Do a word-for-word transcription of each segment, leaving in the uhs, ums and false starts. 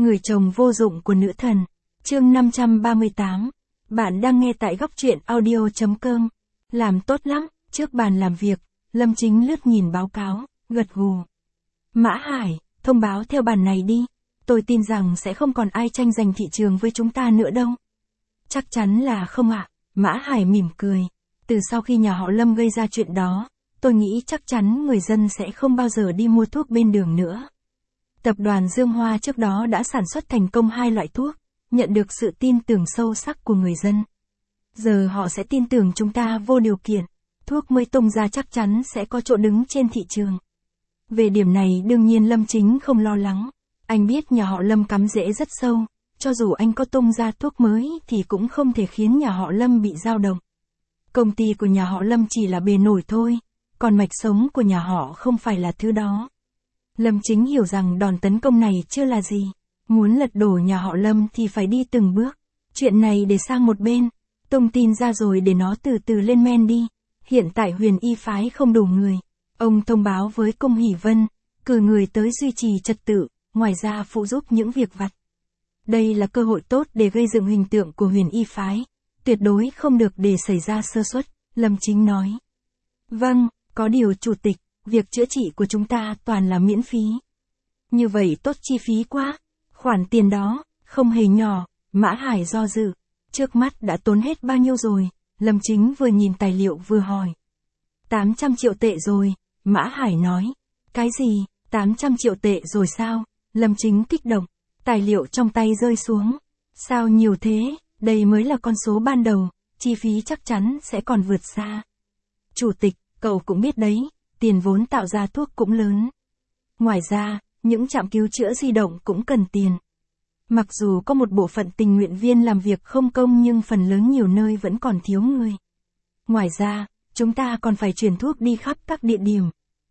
Người chồng vô dụng của nữ thần. Chương năm trăm ba mươi tám. Bạn đang nghe tại góc truyện audio chấm com. Làm tốt lắm, trước bàn làm việc, Lâm Chính lướt nhìn báo cáo, gật gù. Mã Hải, thông báo theo bản này đi. Tôi tin rằng sẽ không còn ai tranh giành thị trường với chúng ta nữa đâu. Chắc chắn là không ạ. Mã Hải mỉm cười. Từ sau khi nhà họ Lâm gây ra chuyện đó, tôi nghĩ chắc chắn người dân sẽ không bao giờ đi mua thuốc bên đường nữa. Tập đoàn Dương Hoa trước đó đã sản xuất thành công hai loại thuốc, nhận được sự tin tưởng sâu sắc của người dân. Giờ họ sẽ tin tưởng chúng ta vô điều kiện, thuốc mới tung ra chắc chắn sẽ có chỗ đứng trên thị trường. Về điểm này đương nhiên Lâm Chính không lo lắng, anh biết nhà họ Lâm cắm rễ rất sâu, cho dù anh có tung ra thuốc mới thì cũng không thể khiến nhà họ Lâm bị dao động. Công ty của nhà họ Lâm chỉ là bề nổi thôi, còn mạch sống của nhà họ không phải là thứ đó. Lâm Chính hiểu rằng đòn tấn công này chưa là gì, muốn lật đổ nhà họ Lâm thì phải đi từng bước, chuyện này để sang một bên, tung tin ra rồi để nó từ từ lên men đi. Hiện tại Huyền Y phái không đủ người, ông thông báo với Cung Hỷ Vân, cử người tới duy trì trật tự, ngoài ra phụ giúp những việc vặt. Đây là cơ hội tốt để gây dựng hình tượng của Huyền Y phái, tuyệt đối không được để xảy ra sơ suất, Lâm Chính nói. Vâng, có điều chủ tịch, việc chữa trị của chúng ta toàn là miễn phí. Như vậy tốt chi phí quá, khoản tiền đó, không hề nhỏ. Mã Hải do dự, trước mắt đã tốn hết bao nhiêu rồi, Lâm Chính vừa nhìn tài liệu vừa hỏi. tám trăm triệu tệ rồi, Mã Hải nói. Cái gì, tám trăm triệu tệ rồi sao? Lâm Chính kích động, tài liệu trong tay rơi xuống. Sao nhiều thế, đây mới là con số ban đầu, chi phí chắc chắn sẽ còn vượt xa. Chủ tịch, cậu cũng biết đấy, tiền vốn tạo ra thuốc cũng lớn. Ngoài ra, những trạm cứu chữa di động cũng cần tiền. Mặc dù có một bộ phận tình nguyện viên làm việc không công nhưng phần lớn nhiều nơi vẫn còn thiếu người. Ngoài ra, chúng ta còn phải chuyển thuốc đi khắp các địa điểm.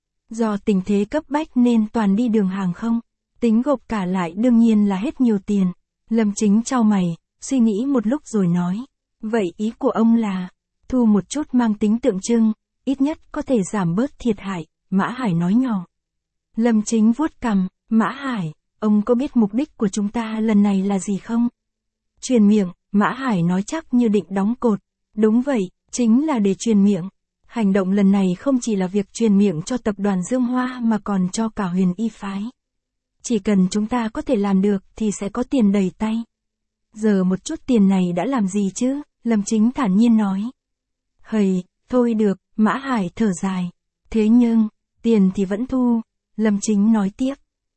Do tình thế cấp bách nên toàn đi đường hàng không, tính gộp cả lại đương nhiên là hết nhiều tiền. Lâm Chính chau mày, suy nghĩ một lúc rồi nói. Vậy ý của ông là, thu một chút mang tính tượng trưng, ít nhất có thể giảm bớt thiệt hại, Mã Hải nói nhỏ. Lâm Chính vuốt cằm, Mã Hải, ông có biết mục đích của chúng ta lần này là gì không? Truyền miệng, Mã Hải nói chắc như định đóng cột. Đúng vậy, chính là để truyền miệng. Hành động lần này không chỉ là việc truyền miệng cho tập đoàn Dương Hoa mà còn cho cả Huyền Y phái. Chỉ cần chúng ta có thể làm được thì sẽ có tiền đầy tay. Giờ một chút tiền này đã làm gì chứ? Lâm Chính thản nhiên nói. Hầy, thôi được, Mã Hải thở dài. Thế nhưng, tiền thì vẫn thu, Lâm Chính nói tiếp.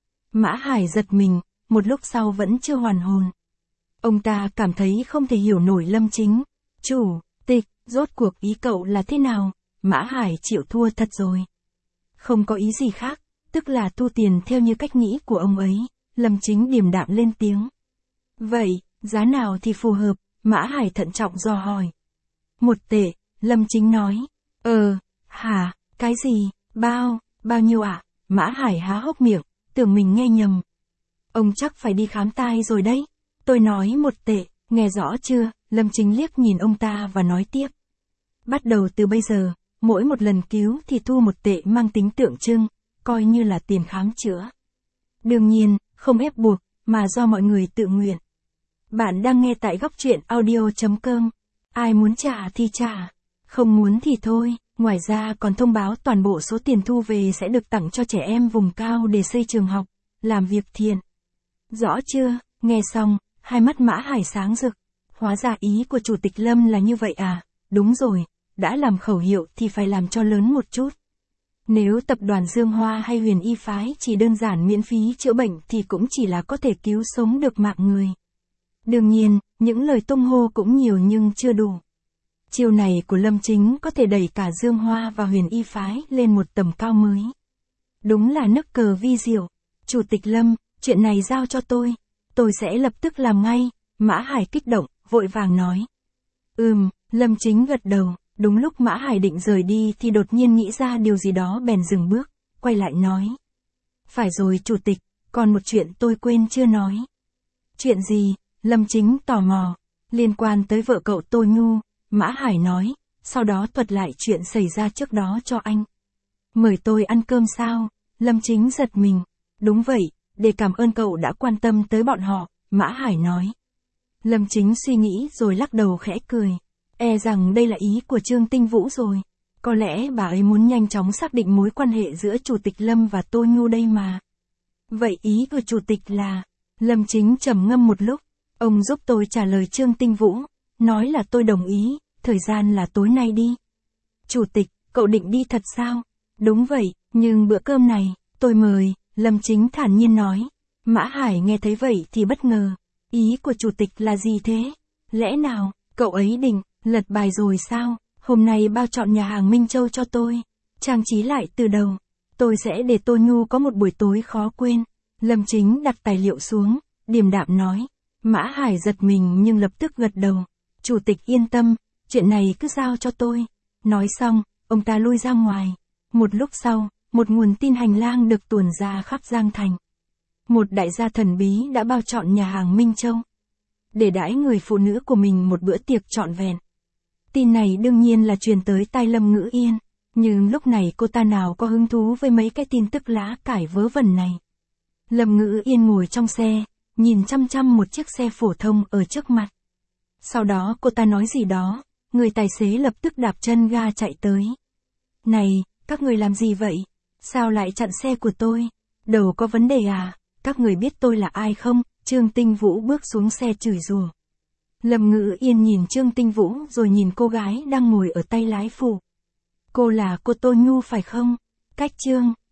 Mã Hải giật mình, một lúc sau vẫn chưa hoàn hồn. Ông ta cảm thấy không thể hiểu nổi Lâm Chính. Chủ tịch, rốt cuộc ý cậu là thế nào? Mã Hải chịu thua thật rồi. Không có ý gì khác, tức là thu tiền theo như cách nghĩ của ông ấy. Lâm Chính điềm đạm lên tiếng. Vậy, giá nào thì phù hợp? Mã Hải thận trọng dò hỏi. Một tệ, Lâm Chính nói. Ờ, hả, cái gì, bao, bao nhiêu ạ? À? Mã Hải há hốc miệng, tưởng mình nghe nhầm. Ông chắc phải đi khám tai rồi đấy. Tôi nói một tệ, nghe rõ chưa? Lâm Chính liếc nhìn ông ta và nói tiếp. Bắt đầu từ bây giờ, mỗi một lần cứu thì thu một tệ mang tính tượng trưng, coi như là tiền khám chữa. Đương nhiên, không ép buộc, mà do mọi người tự nguyện. Bạn đang nghe tại góc truyện audio chấm com. Ai muốn trả thì trả, không muốn thì thôi. Ngoài ra còn thông báo toàn bộ số tiền thu về sẽ được tặng cho trẻ em vùng cao để xây trường học, làm việc thiện. Rõ chưa? Nghe xong, hai mắt Mã Hải sáng rực. Hóa ra ý của Chủ tịch Lâm là như vậy à? Đúng rồi, đã làm khẩu hiệu thì phải làm cho lớn một chút. Nếu tập đoàn Dương Hoa hay Huyền Y phái chỉ đơn giản miễn phí chữa bệnh thì cũng chỉ là có thể cứu sống được mạng người. Đương nhiên, những lời tung hô cũng nhiều nhưng chưa đủ. Chiêu này của Lâm Chính có thể đẩy cả Dương Hoa và Huyền Y phái lên một tầm cao mới. Đúng là nức cờ vi diệu. Chủ tịch Lâm, chuyện này giao cho tôi. Tôi sẽ lập tức làm ngay. Mã Hải kích động, vội vàng nói. Ừm, Lâm Chính gật đầu. Đúng lúc Mã Hải định rời đi thì đột nhiên nghĩ ra điều gì đó bèn dừng bước, quay lại nói. Phải rồi chủ tịch, còn một chuyện tôi quên chưa nói. Chuyện gì? Lâm Chính tò mò. Liên quan tới vợ cậu Tô Nhu, Mã Hải nói, sau đó thuật lại chuyện xảy ra trước đó cho anh. Mời tôi ăn cơm sao? Lâm Chính giật mình. Đúng vậy, để cảm ơn cậu đã quan tâm tới bọn họ, Mã Hải nói. Lâm Chính suy nghĩ rồi lắc đầu khẽ cười. E rằng đây là ý của Trương Tinh Vũ rồi. Có lẽ bà ấy muốn nhanh chóng xác định mối quan hệ giữa Chủ tịch Lâm và Tô Nhu đây mà. Vậy ý của Chủ tịch là... Lâm Chính trầm ngâm một lúc. Ông giúp tôi trả lời Trương Tinh Vũ. Nói là tôi đồng ý, thời gian là tối nay đi. Chủ tịch, cậu định đi thật sao? Đúng vậy, nhưng bữa cơm này, tôi mời, Lâm Chính thản nhiên nói. Mã Hải nghe thấy vậy thì bất ngờ. Ý của Chủ tịch là gì thế? Lẽ nào, cậu ấy định, lật bài rồi sao? Hôm nay bao chọn nhà hàng Minh Châu cho tôi. Trang trí lại từ đầu. Tôi sẽ để Tô Nhu có một buổi tối khó quên. Lâm Chính đặt tài liệu xuống, điềm đạm nói. Mã Hải giật mình nhưng lập tức gật đầu. Chủ tịch yên tâm, chuyện này cứ giao cho tôi. Nói xong, ông ta lui ra ngoài. Một lúc sau, một nguồn tin hành lang được tuồn ra khắp Giang Thành. Một đại gia thần bí đã bao chọn nhà hàng Minh Châu. Để đãi người phụ nữ của mình một bữa tiệc trọn vẹn. Tin này đương nhiên là truyền tới tai Lâm Ngữ Yên. Nhưng lúc này cô ta nào có hứng thú với mấy cái tin tức lá cải vớ vẩn này. Lâm Ngữ Yên ngồi trong xe, nhìn chăm chăm một chiếc xe phổ thông ở trước mặt. Sau đó cô ta nói gì đó, người tài xế lập tức đạp chân ga chạy tới. Này, các người làm gì vậy? Sao lại chặn xe của tôi? Đầu có vấn đề à? Các người biết tôi là ai không? Trương Tinh Vũ bước xuống xe chửi rủa. Lâm Ngữ Yên nhìn Trương Tinh Vũ rồi nhìn cô gái đang ngồi ở tay lái phụ. Cô là cô Tô Nhu phải không? Cách Trương